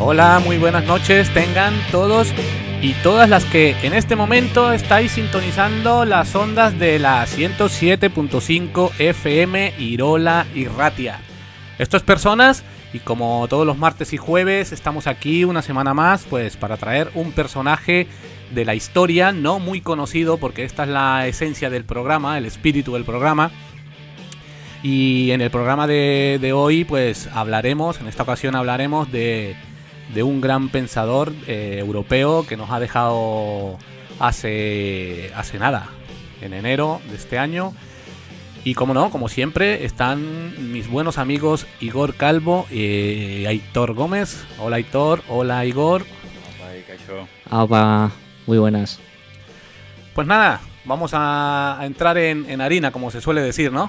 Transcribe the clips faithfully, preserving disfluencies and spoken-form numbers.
Hola, muy buenas noches tengan todos y todas las que en este momento estáis sintonizando las ondas de la ciento siete punto cinco F M Irola y Ratia. Esto es Personas y como todos los martes y jueves estamos aquí una semana más pues para traer un personaje de la historia no muy conocido, porque esta es la esencia del programa, el espíritu del programa. Y en el programa de, de hoy pues hablaremos, en esta ocasión hablaremos de, de un gran pensador eh, europeo que nos ha dejado hace, hace nada, en enero de este año. Y como no, como siempre, están mis buenos amigos Igor Calvo y Aitor Gómez. Hola Aitor, hola Igor. Hola, muy buenas. Pues nada, vamos a, a entrar en, en harina, como se suele decir, ¿no?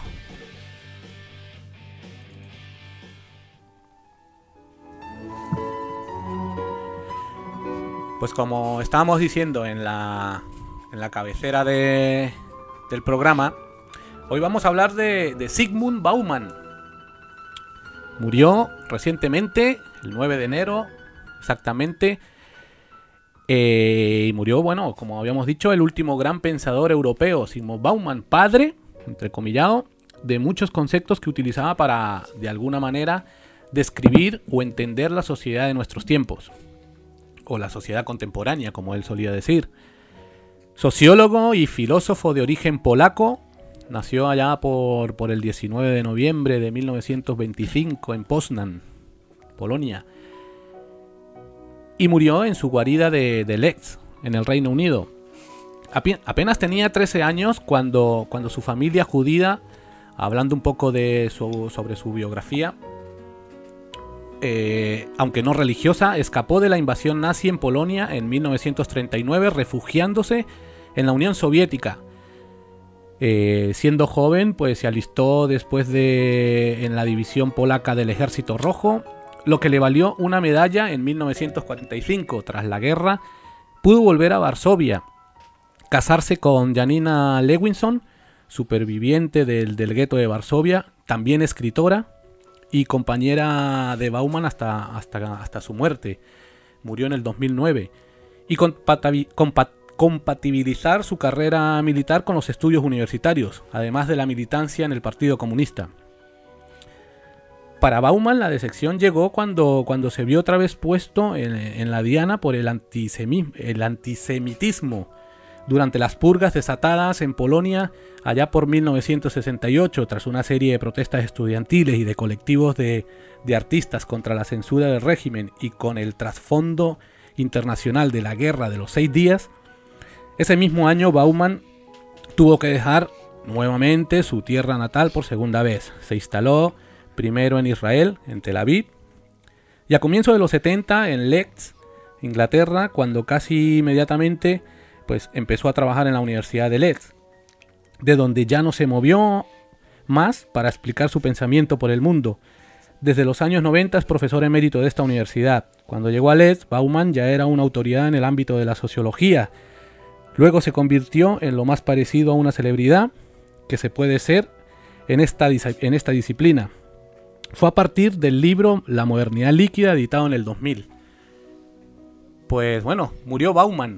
Pues como estábamos diciendo en la, en la cabecera de, del programa, hoy vamos a hablar de, de Zygmunt Bauman. Murió recientemente, el nueve de enero, exactamente. Eh, y murió, bueno, como habíamos dicho, el último gran pensador europeo, Zygmunt Bauman, padre, entrecomillado, de muchos conceptos que utilizaba para, de alguna manera, describir o entender la sociedad de nuestros tiempos. O la sociedad contemporánea, como él solía decir. Sociólogo y filósofo de origen polaco, nació allá por, por el diecinueve de noviembre de mil novecientos veinticinco en Poznań, Polonia. Y murió en su guarida de, de Leeds, en el Reino Unido. Ape- apenas tenía trece años cuando, cuando su familia judía, hablando un poco de su, sobre su biografía, Eh, aunque no religiosa, escapó de la invasión nazi en Polonia en mil novecientos treinta y nueve, refugiándose en la Unión Soviética. Eh, siendo joven, pues se alistó después de en la división polaca del Ejército Rojo, lo que le valió una medalla en mil novecientos cuarenta y cinco. Tras la guerra, pudo volver a Varsovia, casarse con Janina Lewinson, superviviente del, del gueto de Varsovia, también escritora y compañera de Bauman hasta, hasta, hasta su muerte. Murió en el dos mil nueve. Y compatabi- compat- compatibilizar su carrera militar con los estudios universitarios, además de la militancia en el Partido Comunista. Para Bauman la decepción llegó cuando, cuando se vio otra vez puesto en, en la diana por el, antisemi- el antisemitismo durante las purgas desatadas en Polonia allá por mil novecientos sesenta y ocho, tras una serie de protestas estudiantiles y de colectivos de, de artistas contra la censura del régimen y con el trasfondo internacional de la guerra de los seis días. Ese mismo año Bauman tuvo que dejar nuevamente su tierra natal por segunda vez. Se instaló primero en Israel, en Tel Aviv, y a comienzos de los setenta en Leeds, Inglaterra, cuando casi inmediatamente pues empezó a trabajar en la Universidad de Leeds, de donde ya no se movió más para explicar su pensamiento por el mundo. Desde los años noventa es profesor emérito de esta universidad. Cuando llegó a Leeds, Bauman ya era una autoridad en el ámbito de la sociología. Luego se convirtió en lo más parecido a una celebridad que se puede ser en esta, en esta disciplina. Fue a partir del libro La modernidad líquida, editado en el dos mil. Pues bueno, murió Bauman.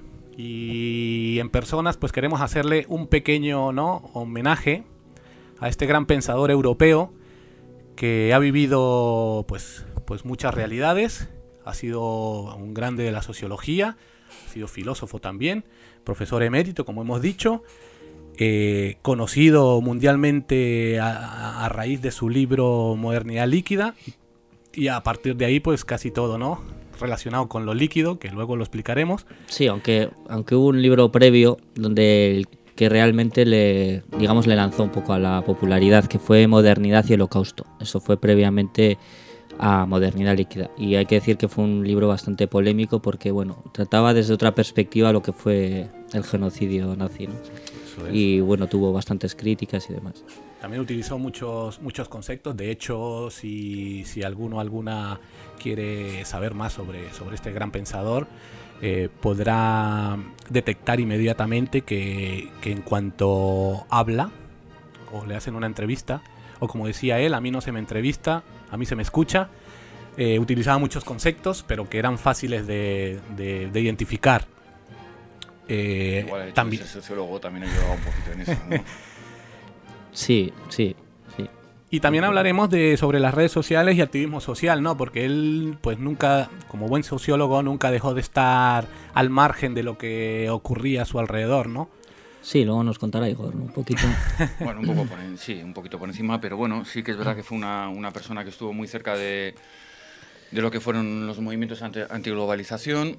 Y en Personas pues queremos hacerle un pequeño, ¿no?, homenaje a este gran pensador europeo que ha vivido pues, pues muchas realidades. Ha sido un grande de la sociología, ha sido filósofo también, profesor emérito, como hemos dicho, eh, conocido mundialmente a, a raíz de su libro Modernidad líquida, y a partir de ahí pues casi todo, ¿no?, relacionado con lo líquido, que luego lo explicaremos. Sí, aunque aunque hubo un libro previo donde el que realmente le digamos le lanzó un poco a la popularidad, que fue Modernidad y Holocausto. Eso fue previamente a Modernidad líquida, y hay que decir que fue un libro bastante polémico porque bueno, trataba desde otra perspectiva lo que fue el genocidio nazi, ¿no? Eso es. Y bueno, tuvo bastantes críticas y demás. También utilizó muchos muchos conceptos. De hecho, si, si alguno alguna quiere saber más sobre, sobre este gran pensador, eh, podrá detectar inmediatamente que, que en cuanto habla o le hacen una entrevista, o como decía él, a mí no se me entrevista, a mí se me escucha. eh, utilizaba muchos conceptos, pero que eran fáciles de, de, de identificar. Eh, Igual el hecho también... de ser sociólogo también ayudaba un poquito en eso, ¿no? Sí, sí, sí. Y también hablaremos de sobre las redes sociales y activismo social, ¿no? Porque él, pues nunca, como buen sociólogo, nunca dejó de estar al margen de lo que ocurría a su alrededor, ¿no? Sí, luego nos contará Igor, ¿no? Un poquito. Bueno, un poco por, en, sí, un poquito por encima, pero bueno, sí que es verdad que fue una, una persona que estuvo muy cerca de, de lo que fueron los movimientos anti, antiglobalización,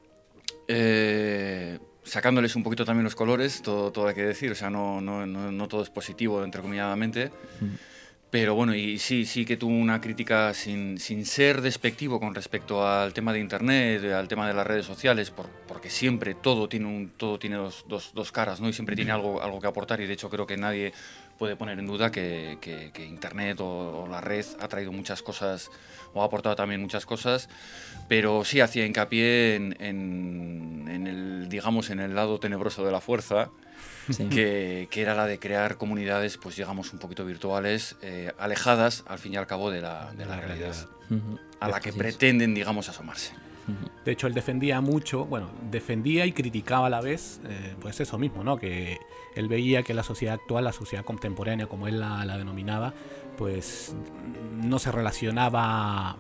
eh, sacándoles un poquito también los colores, todo, todo hay que decir, o sea, no, no, no, no todo es positivo, entrecomilladamente. Mm. Pero bueno, y sí, sí que tuvo una crítica sin, sin ser despectivo con respecto al tema de Internet, al tema de las redes sociales, por, porque siempre todo tiene, un, todo tiene dos, dos, dos caras, ¿no? Y siempre tiene algo, algo que aportar, y de hecho creo que nadie puede poner en duda que, que, que Internet o, o la red ha traído muchas cosas, o ha aportado también muchas cosas, pero sí hacía hincapié en, en, en el, digamos, en el lado tenebroso de la fuerza. Sí. Que, que era la de crear comunidades, pues digamos, un poquito virtuales, eh, alejadas, al fin y al cabo, de la, de la realidad, uh-huh. a la que sí, pretenden, digamos, asomarse. Uh-huh. De hecho, él defendía mucho, bueno, defendía y criticaba a la vez, eh, pues eso mismo, ¿no? Que él veía que la sociedad actual, la sociedad contemporánea, como él la, la denominaba, pues no se relacionaba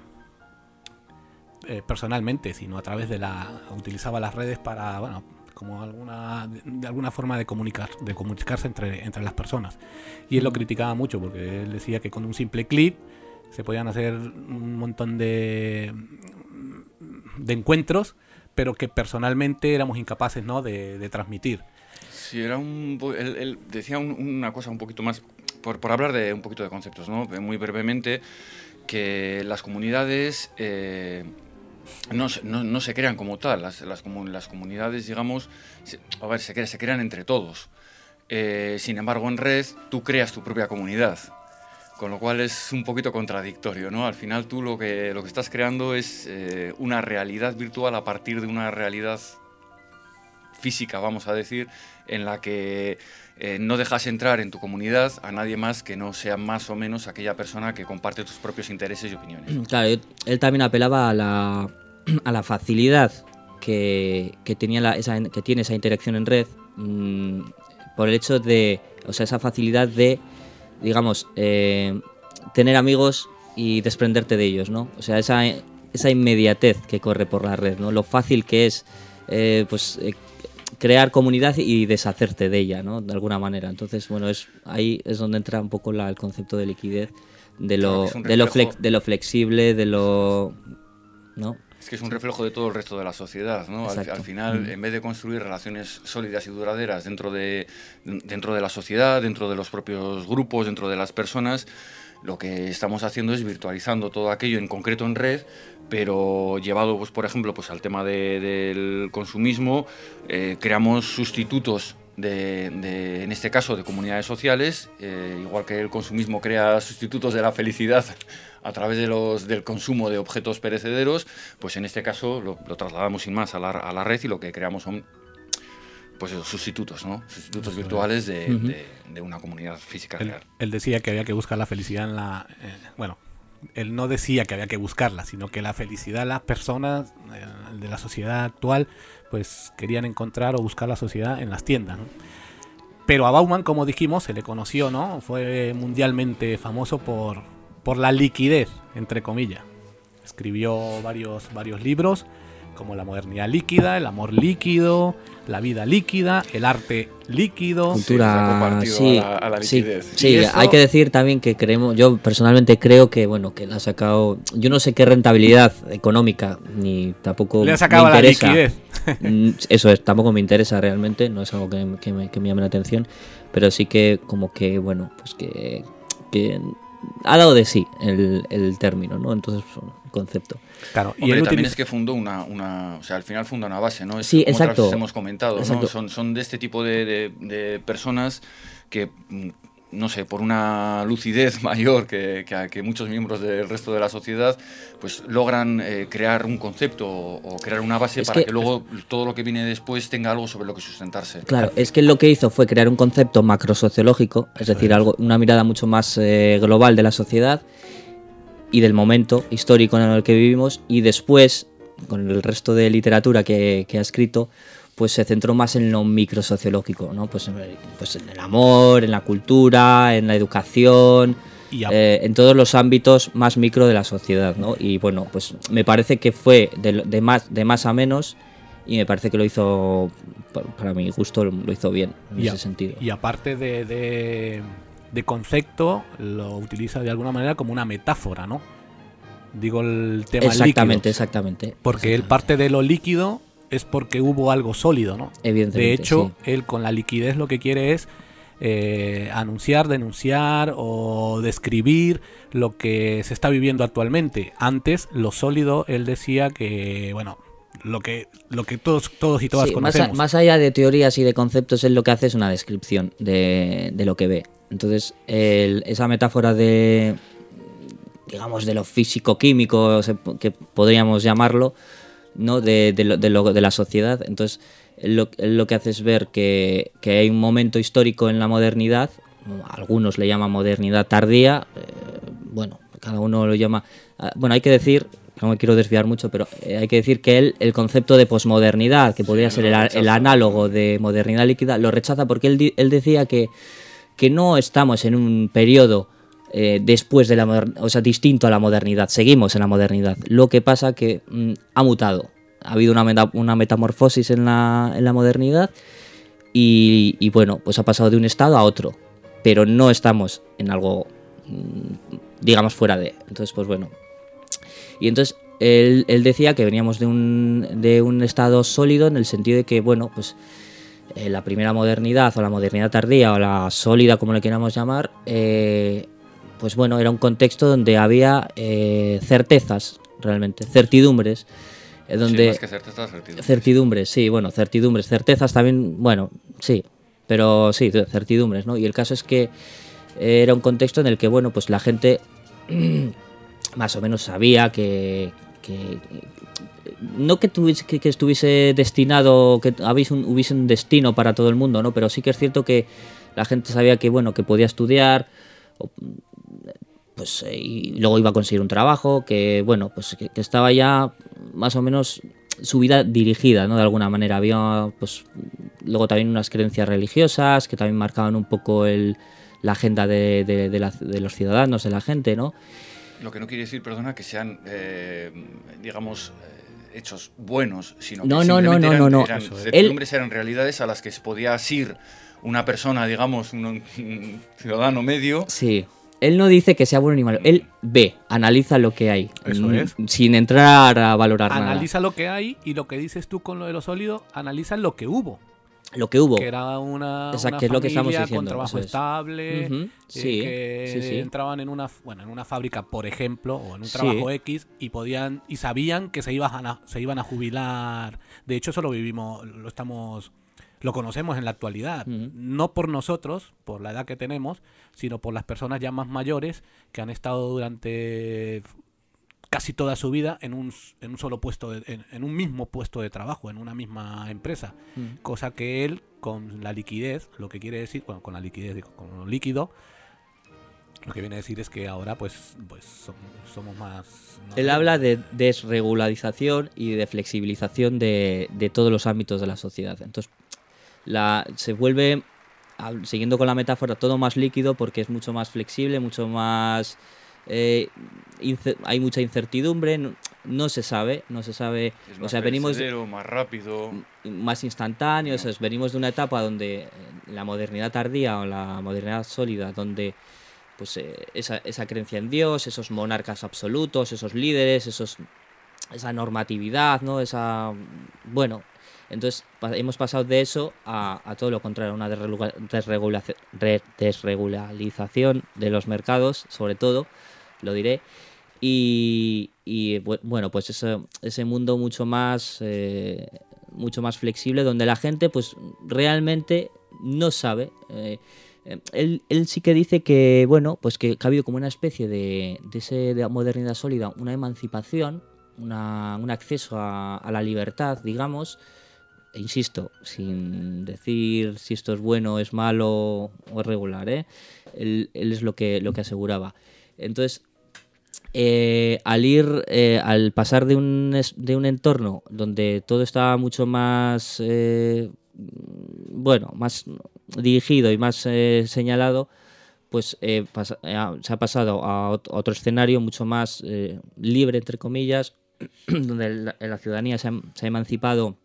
eh, personalmente, sino a través de la... utilizaba las redes para, bueno... como alguna de alguna forma de comunicar de comunicarse entre, entre las personas, y él lo criticaba mucho porque él decía que con un simple clip se podían hacer un montón de de encuentros, pero que personalmente éramos incapaces, ¿no? de, de transmitir. Sí, era un él, él decía un, una cosa un poquito más por, por hablar de un poquito de conceptos, ¿no? Muy brevemente, que las comunidades eh, No, no, no se crean como tal, las, las, las comunidades, digamos, se, a ver, se, crea, se crean entre todos. Eh, sin embargo, en red tú creas tu propia comunidad, con lo cual es un poquito contradictorio, ¿no? Al final tú lo que, lo que estás creando es eh, una realidad virtual a partir de una realidad física, vamos a decir, en la que eh, no dejas entrar en tu comunidad a nadie más que no sea más o menos aquella persona que comparte tus propios intereses y opiniones. Claro, él también apelaba a la, a la facilidad que, que, tenía la, esa, que tiene esa interacción en red, mmm, por el hecho de, o sea, esa facilidad de, digamos, eh, tener amigos y desprenderte de ellos, ¿no? O sea, esa, esa inmediatez que corre por la red, ¿no? Lo fácil que es, eh, pues... Eh, crear comunidad y deshacerte de ella, ¿no? De alguna manera. Entonces, bueno, es ahí es donde entra un poco la, el concepto de liquidez, de lo, claro, de, lo flex, de lo flexible, de lo... ¿no? Es que es un reflejo de todo el resto de la sociedad, ¿no? Al, al final, mm. en vez de construir relaciones sólidas y duraderas dentro de, dentro de la sociedad, dentro de los propios grupos, dentro de las personas, lo que estamos haciendo es virtualizando todo aquello, en concreto en red, pero llevado, pues, por ejemplo, pues, al tema de, del consumismo, eh, creamos sustitutos, de, de, en este caso, de comunidades sociales, eh, igual que el consumismo crea sustitutos de la felicidad a través de los, del consumo de objetos perecederos, pues en este caso lo, lo trasladamos sin más a la, a la red, y lo que creamos son, pues, esos sustitutos, ¿no? Sustitutos Eso virtuales de, uh-huh. de, de una comunidad física él, real. Él decía que había que buscar la felicidad en la... Eh, bueno, él no decía que había que buscarla, sino que la felicidad, las personas eh, de la sociedad actual, pues querían encontrar o buscar la sociedad en las tiendas, ¿no? Pero a Bauman, como dijimos, se le conoció, ¿no? Fue mundialmente famoso por, por la liquidez, entre comillas. Escribió varios, varios libros, como La modernidad líquida, El amor líquido, La vida líquida, El arte líquido. Cultura, sí, a la, a la sí, sí eso... hay que decir también que creemos, yo personalmente creo que, bueno, que le ha sacado, yo no sé qué rentabilidad económica, ni tampoco le ha sacado me interesa. La liquidez. Eso es, tampoco me interesa realmente, no es algo que, que, me, que me llame la atención, pero sí que como que, bueno, pues que, que ha dado de sí el, el término, ¿no? Entonces, el concepto. Claro, y Hombre, también utiliza... es que fundó una, una, o sea, al final funda una base, ¿no? Es sí, como exacto. Otras hemos comentado, ¿no? Son, son de este tipo de, de, de personas que, no sé, por una lucidez mayor que, que, que muchos miembros del resto de la sociedad, pues logran eh, crear un concepto o, o crear una base es para que, que luego todo lo que viene después tenga algo sobre lo que sustentarse. Claro, es que lo que hizo fue crear un concepto macrosociológico, es Eso decir, es. algo, una mirada mucho más eh, global de la sociedad. y del momento histórico en el que vivimos, y después, con el resto de literatura que, que ha escrito, pues se centró más en lo microsociológico, ¿no? Pues, pues en el amor, en la cultura, en la educación, Y a- eh, en todos los ámbitos más micro de la sociedad, ¿no? Y bueno, pues me parece que fue de, de, más, de más a menos, y me parece que lo hizo, para mi gusto, lo hizo bien en y, ese a- sentido. y aparte de, de, de concepto, lo utiliza de alguna manera como una metáfora, ¿no? Digo el tema Exactamente, líquido. exactamente. Porque él exactamente. parte de lo líquido es porque hubo algo sólido, ¿no? Evidentemente, De hecho, sí. él con la liquidez lo que quiere es eh, anunciar, denunciar o describir lo que se está viviendo actualmente. Antes, lo sólido, él decía que, bueno, lo que, lo que todos, todos y todas Sí, más, a- conocemos. más allá de teorías y de conceptos, él lo que hace es una descripción de, de lo que ve. Entonces, el- esa metáfora de, digamos, de lo físico-químico, se- que podríamos llamarlo, ¿no? de, de, lo, de, lo- de la sociedad. Entonces, él lo, él lo que hace es ver que, que hay un momento histórico en la modernidad, algunos le llaman modernidad tardía, eh, bueno, cada uno lo llama... ah, Bueno, hay que decir, no me quiero desviar mucho, pero eh, hay que decir que él, el concepto de posmodernidad, que podría Sí, ser lo el, a- rechaza. el análogo de modernidad líquida, lo rechaza porque él, di- él decía que, que no estamos en un periodo eh, después de la modernidad, o sea, distinto a la modernidad, seguimos en la modernidad. Lo que pasa que mm, ha mutado, ha habido una, meta- una metamorfosis en la, en la modernidad y, y bueno, pues ha pasado de un estado a otro, pero no estamos en algo, mm, digamos, fuera de. Entonces, pues bueno. Y entonces él, él decía que veníamos de un, de un estado sólido en el sentido de que, bueno, pues eh, la primera modernidad o la modernidad tardía o la sólida, como le queramos llamar, eh, pues bueno, era un contexto donde había eh, certezas, realmente, certidumbres, eh, Sí, donde... más que certeza, certidumbre. Certidumbres, sí, bueno, certidumbres, certezas también, bueno, sí, pero sí, certidumbres, ¿no? Y el caso es que eh, era un contexto en el que, bueno, pues la gente más o menos sabía que, que no que, tuviese, que, que estuviese destinado, que hubiese un, hubiese un destino para todo el mundo, ¿no? Pero sí que es cierto que la gente sabía que, bueno, que podía estudiar, o, pues eh, y luego iba a conseguir un trabajo, que bueno, pues que, que estaba ya más o menos su vida dirigida, ¿no? De alguna manera. Había, pues, luego también unas creencias religiosas que también marcaban un poco el, la agenda de, de, de, la, de los ciudadanos, de la gente, ¿no? Lo que no quiere decir, perdona, que sean, eh, digamos, eh, hechos buenos, sino que No, no, no, simplemente no, eran, no, no. eran Eso es. certidumbres, eran realidades a las que se podía asir una persona, digamos, un, un ciudadano medio. Sí. Él no dice que sea bueno ni malo. Él ve, analiza lo que hay. Eso mm, es. Sin entrar a valorar Analiza lo que hay y lo que dices tú con lo de lo sólido, analiza lo que hubo. nada. Lo que hubo. Que era una, Exacto, una que es lo que estamos familia diciendo, con trabajo eso es. estable, Ujú, eh, sí, que sí, sí. entraban en una, bueno, en una fábrica, por ejemplo, o en un Sí. trabajo X y podían y sabían que se iban a, se iban a jubilar. De hecho, eso lo vivimos, lo estamos, lo conocemos en la actualidad, Ujú. no por nosotros, por la edad que tenemos, sino por las personas ya más mayores que han estado durante casi toda su vida en un, en un solo puesto, de, en, en un mismo puesto de trabajo, en una misma empresa. Mm. Cosa que él, con la liquidez, lo que quiere decir, bueno, con la liquidez, digo, con lo líquido, lo que viene a decir es que ahora pues, pues somos, somos más... no Él sé, habla de desregularización y de flexibilización de, de todos los ámbitos de la sociedad. Entonces, la, se vuelve, al- siguiendo con la metáfora, todo más líquido porque es mucho más flexible, mucho más... eh, ince- hay mucha incertidumbre, no, no se sabe, no se sabe... Es O más sea, venimos perecedero, más rápido. más instantáneo, No. eso es, venimos de una etapa donde eh, la modernidad tardía o la modernidad sólida, donde pues eh, esa, esa creencia en Dios, esos monarcas absolutos, esos líderes, esos esa normatividad, ¿no? Esa bueno, entonces pa- hemos pasado de eso a, a todo lo contrario, una desregula- desregulaci- re- desregularización de los mercados, sobre todo, lo diré. Y, y, bu- bueno, pues ese, ese mundo mucho más eh, mucho más flexible donde la gente pues realmente no sabe. eh, eh, él, él sí que dice que bueno, pues que, que ha habido como una especie de, de, ese, de modernidad sólida, una emancipación, una, un acceso a, a la libertad, digamos. E insisto, sin decir si esto es bueno, es malo o es regular, ¿eh? Él, él es lo que, lo que aseguraba. Entonces, eh, al ir, eh, al pasar de un, de un entorno donde todo estaba mucho más, eh, bueno, más dirigido y más eh, señalado, pues eh, pasa, eh, se ha pasado a otro escenario mucho más eh, libre, entre comillas, donde la, la ciudadanía se ha, se ha emancipado,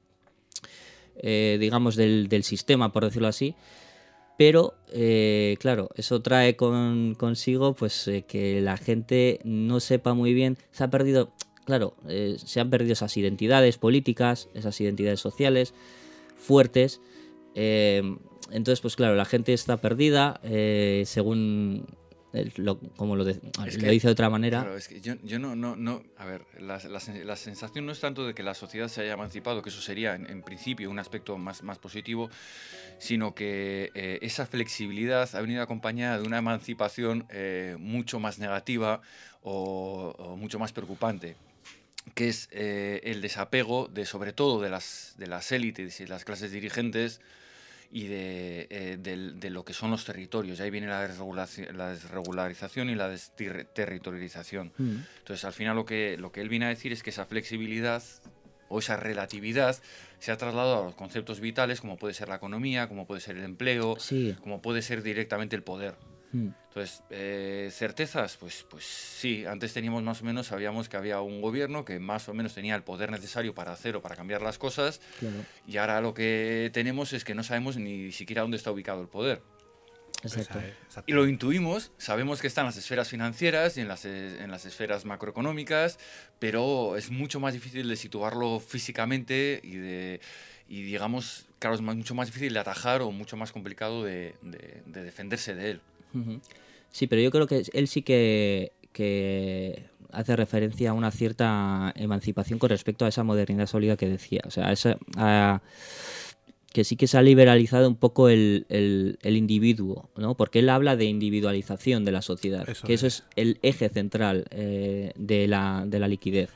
eh, digamos, del, del sistema, por decirlo así. Pero, eh, claro, eso trae con, consigo pues eh, que la gente no sepa muy bien, se ha perdido, claro, eh, se han perdido esas identidades políticas, esas identidades sociales fuertes. Eh, entonces, pues claro, la gente está perdida, eh, según, el, lo, como lo, de, es lo que, dice de otra manera. Claro, es que yo, yo no, no, no, a ver, la, la, la sensación no es tanto de que la sociedad se haya emancipado, que eso sería en, en principio un aspecto más, más positivo, sino que eh, esa flexibilidad ha venido acompañada de una emancipación eh, mucho más negativa o, o mucho más preocupante, que es eh, el desapego de, sobre todo, de las, de las élites y las clases dirigentes y de, eh, de, de lo que son los territorios. Ahí viene la, desregulación, la desregularización y la desterritorialización. Mm. Entonces, al final lo que, lo que él viene a decir es que esa flexibilidad o esa relatividad se ha trasladado a los conceptos vitales, como puede ser la economía, como puede ser el empleo, sí. como puede ser directamente el poder. Mm. Entonces, eh, certezas, pues, pues sí, antes teníamos más o menos, sabíamos que había un gobierno que más o menos tenía el poder necesario para hacer o para cambiar las cosas, claro. Y ahora lo que tenemos es que no sabemos ni siquiera dónde está ubicado el poder. Exacto. Y lo intuimos, sabemos que está en las esferas financieras y en las, en las esferas macroeconómicas, pero es mucho más difícil de situarlo físicamente y, de, y digamos, claro, es mucho más difícil de atajar o mucho más complicado de, de, de defenderse de él. Sí, pero yo creo que él sí que, que hace referencia a una cierta emancipación con respecto a esa modernidad sólida que decía. O sea, a esa, a, que sí que se ha liberalizado un poco el, el, el individuo, ¿no? Porque él habla de individualización de la sociedad, eso que es. Eso es el eje central eh, de, la, de la liquidez.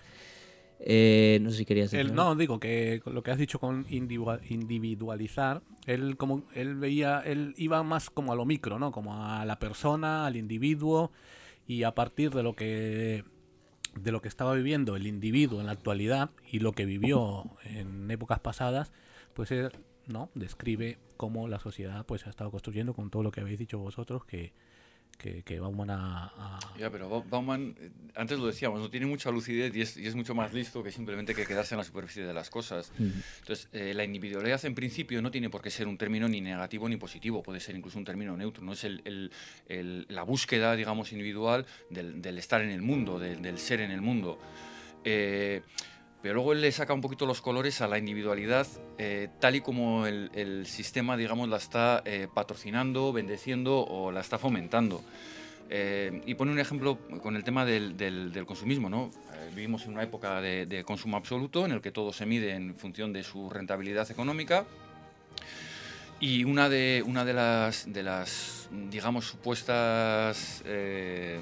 Eh, no sé si querías decir. El, no, digo que lo que has dicho con individualizar, él como él veía, él iba más como a lo micro, ¿no? Como a la persona, al individuo, y a partir de lo que de lo que estaba viviendo el individuo en la actualidad y lo que vivió en épocas pasadas, pues él, ¿no? Describe cómo la sociedad pues se ha estado construyendo con todo lo que habéis dicho vosotros, que Que, que Bauman a, a... Ya, pero Bauman, antes lo decíamos, no tiene mucha lucidez y es, y es mucho más listo que simplemente que quedarse en la superficie de las cosas. Mm. Entonces, eh, la individualidad en principio no tiene por qué ser un término ni negativo ni positivo, puede ser incluso un término neutro, no es el, el, el, la búsqueda, digamos, individual del, del estar en el mundo, del, del ser en el mundo. Eh, Pero luego él le saca un poquito los colores a la individualidad, eh, tal y como el, el sistema, digamos, la está eh, patrocinando, bendeciendo o la está fomentando. Eh, y pone un ejemplo con el tema del, del, del consumismo, ¿no? Eh, vivimos en una época de, de consumo absoluto en el que todo se mide en función de su rentabilidad económica. Y una de, una de, las, de las, digamos, supuestas... Eh,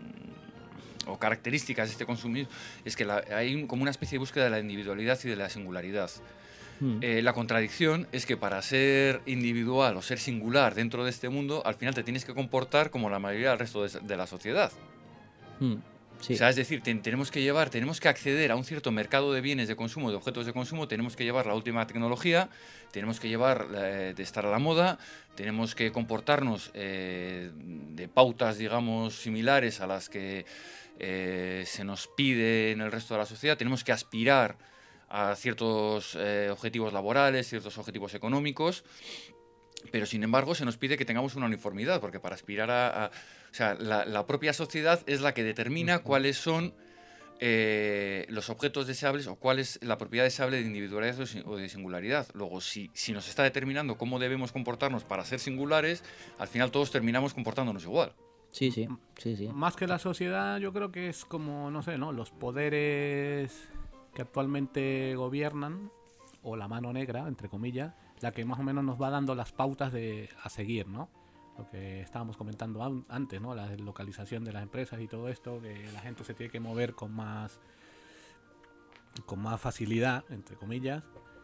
o características de este consumismo es que la, hay un, como una especie de búsqueda de la individualidad y de la singularidad. Mm. Eh, la contradicción es que para ser individual o ser singular dentro de este mundo, al final te tienes que comportar como la mayoría del resto de, de la sociedad. Mm. Sí. O sea, es decir, ten, tenemos que llevar, tenemos que acceder a un cierto mercado de bienes de consumo, de objetos de consumo, tenemos que llevar la última tecnología, tenemos que llevar, eh, de estar a la moda, tenemos que comportarnos eh, de pautas, digamos, similares a las que eh, se nos pide en el resto de la sociedad, tenemos que aspirar a ciertos eh, objetivos laborales, ciertos objetivos económicos, pero sin embargo se nos pide que tengamos una uniformidad, porque para aspirar a... a o sea, la, la propia sociedad es la que determina uh-huh. cuáles son eh, los objetos deseables o cuál es la propiedad deseable de individualidad o de singularidad. Luego, si, si nos está determinando cómo debemos comportarnos para ser singulares, al final todos terminamos comportándonos igual. Sí, sí, sí, sí. Más que la sociedad, yo creo que es como, no sé, ¿no? Los poderes que actualmente gobiernan, o la mano negra, entre comillas, la que más o menos nos va dando las pautas de a seguir, ¿no? Lo que estábamos comentando antes, ¿no? La deslocalización de las empresas y todo esto, que la gente se tiene que mover con más con más facilidad, entre comillas,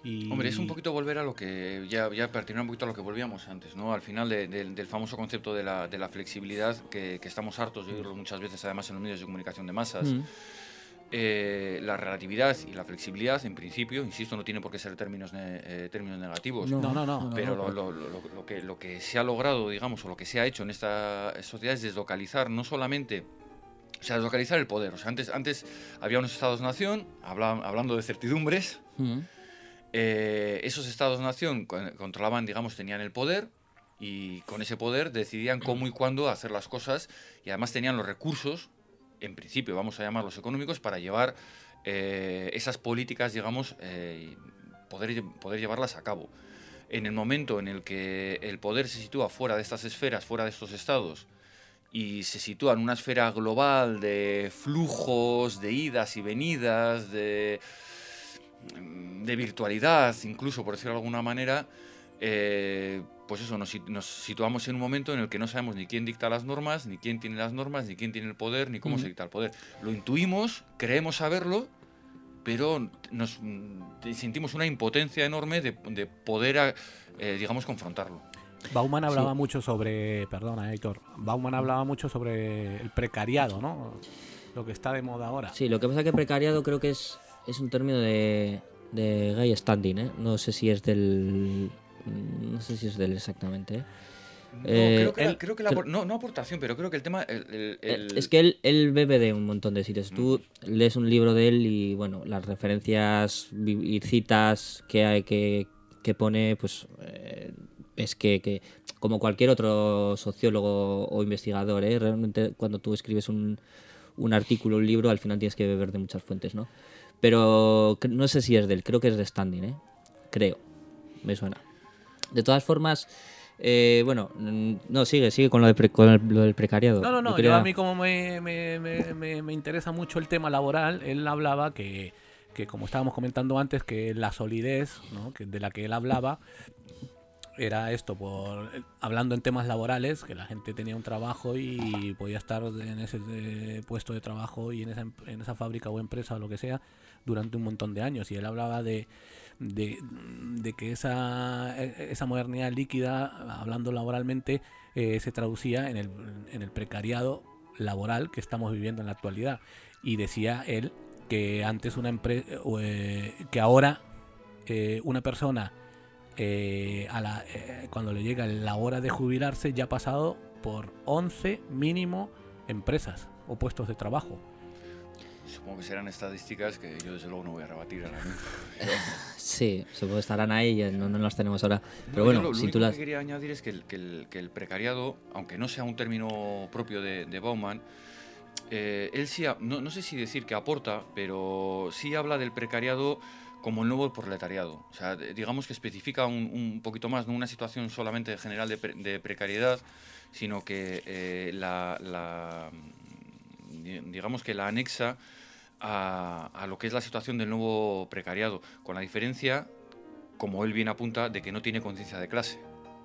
Y... Hombre, es un poquito volver a lo que, ya, ya pertinar un poquito a lo que volvíamos antes, ¿no? Al final de, de, del famoso concepto de la, de la flexibilidad, que, que estamos hartos de oírlo muchas veces, además en los medios de comunicación de masas. Mm. Eh, la relatividad y la flexibilidad, en principio, insisto, no tiene por qué ser términos, ne eh, términos negativos. No, no, no. no pero no, no. Lo, lo, lo, lo, que, lo que se ha logrado, digamos, o lo que se ha hecho en esta sociedad es deslocalizar no solamente... O sea, deslocalizar el poder. O sea, antes, antes había unos estados-nación, habla, hablando de certidumbres... Mm. Eh, esos estados-nación controlaban, digamos, tenían el poder y con ese poder decidían cómo y cuándo hacer las cosas y además tenían los recursos, en principio vamos a llamarlos económicos, para llevar eh, esas políticas, digamos, eh, poder, poder llevarlas a cabo. En el momento en el que el poder se sitúa fuera de estas esferas, fuera de estos estados, y se sitúa en una esfera global de flujos, de idas y venidas, de... de virtualidad, incluso, por decirlo de alguna manera, eh, pues eso, nos, nos situamos en un momento en el que no sabemos ni quién dicta las normas, ni quién tiene las normas, ni quién tiene el poder, ni cómo mm. se dicta el poder. Lo intuimos, creemos saberlo, pero nos sentimos una impotencia enorme de, de poder, eh, digamos, confrontarlo. Bauman hablaba sí. mucho sobre, perdona Héctor, Bauman hablaba mucho sobre el precariado, ¿no? Lo que está de moda ahora. Sí, lo que pasa es que precariado creo que es Es un término de, de Guy Standing, ¿eh? No sé si es del... No sé si es del exactamente, ¿eh? No, eh, creo que, él, la, creo que la, creo, no, no aportación, pero creo que el tema... El, el, el... Es que él, él bebe de un montón de sitios. Mm. Tú lees un libro de él y, bueno, las referencias y citas que hay que, que pone, pues... Eh, es que, que, como cualquier otro sociólogo o investigador, ¿eh? Realmente cuando tú escribes un, un artículo, un libro, al final tienes que beber de muchas fuentes, ¿no? Pero no sé si es de él, creo que es de Standing, ¿eh? Creo, me suena. De todas formas, eh, bueno, no, sigue, sigue con lo, de pre, con el, lo del precariado. No, no, no, yo, quería... yo a mí como me, me, me, me, me interesa mucho el tema laboral, él hablaba que, que como estábamos comentando antes, que la solidez, ¿no? que de la que él hablaba era esto, por hablando en temas laborales, que la gente tenía un trabajo y podía estar en ese eh, puesto de trabajo y en esa, en esa fábrica o empresa o lo que sea durante un montón de años. Y él hablaba de, de, de que esa, esa modernidad líquida, hablando laboralmente, eh, se traducía en el, en el precariado laboral que estamos viviendo en la actualidad. Y decía él que antes una empresa, eh, que ahora eh, una persona Eh, a la, eh, cuando le llega la hora de jubilarse ya ha pasado por once mínimo empresas o puestos de trabajo. Supongo que serán estadísticas que yo desde luego no voy a rebatir ahora mismo. Sí, supongo que estarán ahí y no, no las tenemos ahora. Pero no, bueno, lo, lo si único tú las... que quería añadir es que el, que el, que el precariado, aunque no sea un término propio de, de Bauman, eh, él sí, ha, no, no sé si decir que aporta, pero sí habla del precariado como el nuevo proletariado. O sea, digamos que especifica un, un poquito más, no una situación solamente general de, pre, de precariedad, sino que eh, la, la, digamos que la anexa a, a lo que es la situación del nuevo precariado, con la diferencia, como él bien apunta, de que no tiene conciencia de clase.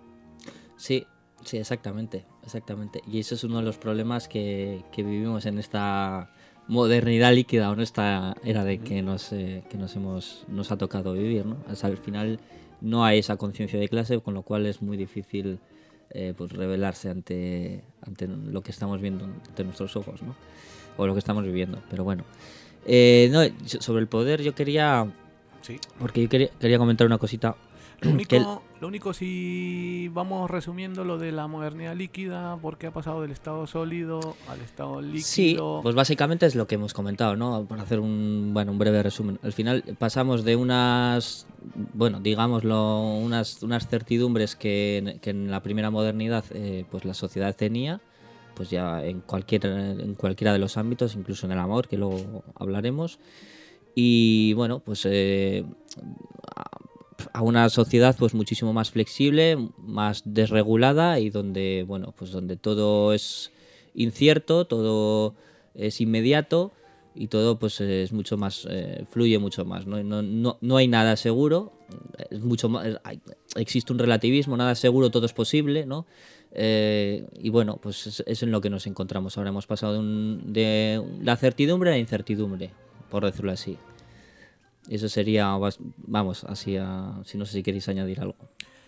Sí, sí, exactamente, exactamente. Y eso es uno de los problemas que, que vivimos en esta modernidad líquida o en esta era de que nos, eh, que nos, hemos, nos ha tocado vivir, ¿no? O sea, al final no hay esa conciencia de clase, con lo cual es muy difícil eh, pues rebelarse ante, ante lo que estamos viendo ante nuestros ojos, ¿no? O lo que estamos viviendo, pero bueno. Eh, no, sobre el poder yo quería... Sí. Porque yo quería, quería comentar una cosita. Lo único, el... lo único, si vamos resumiendo lo de la modernidad líquida, ¿por qué ha pasado del estado sólido al estado líquido? Sí, pues básicamente es lo que hemos comentado, ¿no? Para hacer un, bueno, un breve resumen. Al final pasamos de unas, bueno, digámoslo, unas, unas certidumbres que, que en la primera modernidad eh, pues la sociedad tenía, pues ya en, cualquier, en cualquiera de los ámbitos, incluso en el amor, que luego hablaremos. Y bueno, pues... Eh, a una sociedad pues muchísimo más flexible, más desregulada y donde, bueno, pues donde todo es incierto, todo es inmediato y todo pues es mucho más, eh, fluye mucho más, ¿no? No, no, no hay nada seguro, es mucho más, hay, existe un relativismo, nada seguro, todo es posible, ¿no? Eh, y bueno, pues es, es en lo que nos encontramos ahora. Hemos pasado de, un, de la certidumbre a la incertidumbre, por decirlo así. Eso sería, vamos, así, a, si no sé si queréis añadir algo.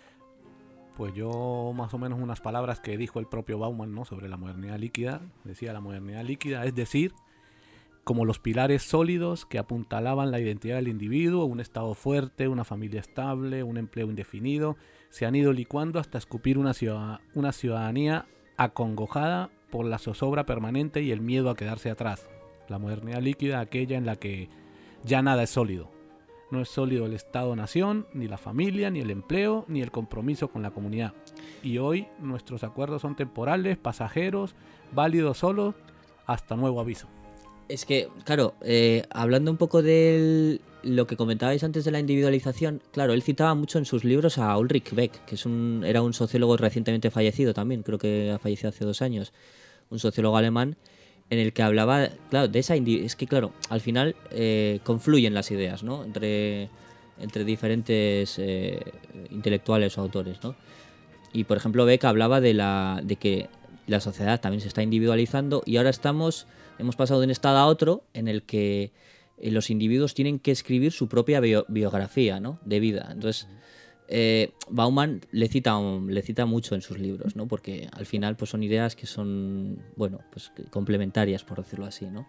Pues yo más o menos unas palabras que dijo el propio Bauman, ¿no?, sobre la modernidad líquida. Decía: la modernidad líquida, es decir, como los pilares sólidos que apuntalaban la identidad del individuo, un estado fuerte, una familia estable, un empleo indefinido, se han ido licuando hasta escupir una, ciudad, una ciudadanía acongojada por la zozobra permanente y el miedo a quedarse atrás. La modernidad líquida, aquella en la que ya nada es sólido. No es sólido el Estado-nación, ni la familia, ni el empleo, ni el compromiso con la comunidad. Y hoy nuestros acuerdos son temporales, pasajeros, válidos solo hasta nuevo aviso. Es que, claro, eh, hablando un poco de lo que comentabais antes de la individualización, claro, él citaba mucho en sus libros a Ulrich Beck, que es un, era un sociólogo recientemente fallecido también, creo que ha fallecido hace dos años, un sociólogo alemán, en el que hablaba, claro, de esa individualización. Es que, claro, al final eh, confluyen las ideas, ¿no?, entre, entre diferentes eh, intelectuales o autores, ¿no? Y, por ejemplo, Beck hablaba de, la, de que la sociedad también se está individualizando y ahora estamos... Hemos pasado de un estado a otro en el que eh, los individuos tienen que escribir su propia bio, biografía, ¿no?, de vida. Entonces, eh, Bauman le cita, un, le cita mucho en sus libros, ¿no?, porque al final pues, son ideas que son, bueno, pues complementarias, por decirlo así, ¿no?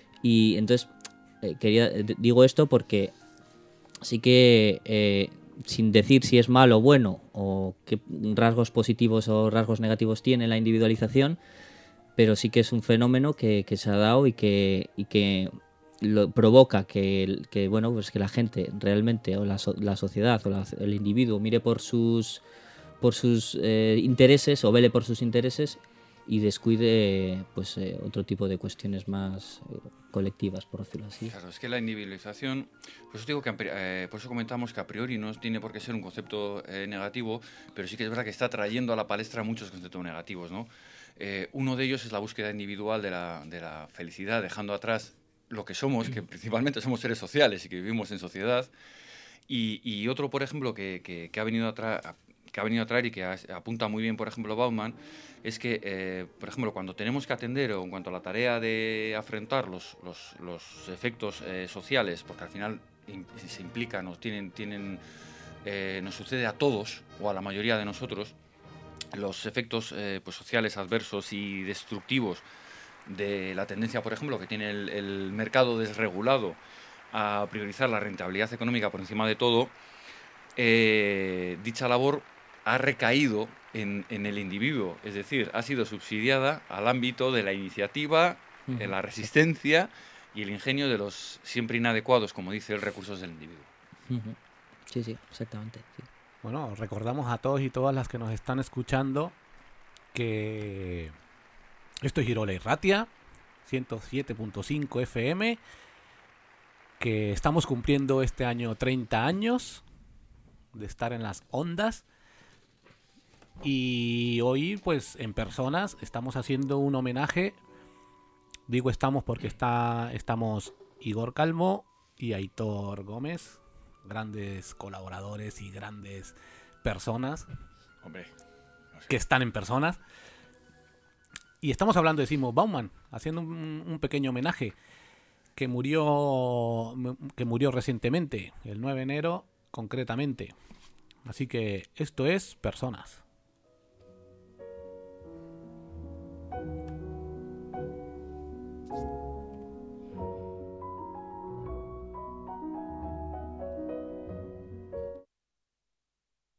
Y entonces, eh, quería, digo esto porque sí que, eh, sin decir si es malo o bueno, o qué rasgos positivos o rasgos negativos tiene la individualización, pero sí que es un fenómeno que, que se ha dado y que, y que lo provoca que, que, bueno, pues que la gente realmente, o la, so, la sociedad, o la, el individuo, mire por sus, por sus eh, intereses, o vele por sus intereses, y descuide pues eh, otro tipo de cuestiones más eh, colectivas, por decirlo así. Claro, es que la individualización, por eso digo que eh, por eso comentamos que a priori no tiene por qué ser un concepto eh, negativo, pero sí que es verdad que está trayendo a la palestra muchos conceptos negativos, ¿no? Eh, uno de ellos es la búsqueda individual de la, de la felicidad, dejando atrás lo que somos, que principalmente somos seres sociales y que vivimos en sociedad. Y, y otro, por ejemplo, que, que, que, ha venido a tra- que ha venido a traer y que a, apunta muy bien, por ejemplo, Bauman, es que, eh, por ejemplo, cuando tenemos que atender, o en cuanto a la tarea de afrontar los, los, los efectos eh, sociales, porque al final in, se implican o tienen, tienen, eh, nos sucede a todos, o a la mayoría de nosotros, los efectos eh, pues, sociales adversos y destructivos de la tendencia, por ejemplo, que tiene el, el mercado desregulado a priorizar la rentabilidad económica por encima de todo, eh, dicha labor ha recaído en, en el individuo, es decir, ha sido subsidiada al ámbito de la iniciativa, uh-huh. de la resistencia y el ingenio de los siempre inadecuados, como dice el recursos del individuo. Uh-huh. Sí, sí, exactamente. Sí. Bueno, recordamos a todos y todas las que nos están escuchando que esto es Girola y Ratia, ciento siete punto cinco F M, que estamos cumpliendo este año treinta años de estar en las ondas, y hoy pues en personas estamos haciendo un homenaje. Digo estamos porque está, estamos Igor Calmo y Aitor Gómez, grandes colaboradores y grandes personas. Hombre, no sé. Que están en personas. Y estamos hablando de Zygmunt Bauman, haciendo un, un pequeño homenaje, que murió, que murió recientemente, el nueve de enero concretamente. Así que esto es Personas.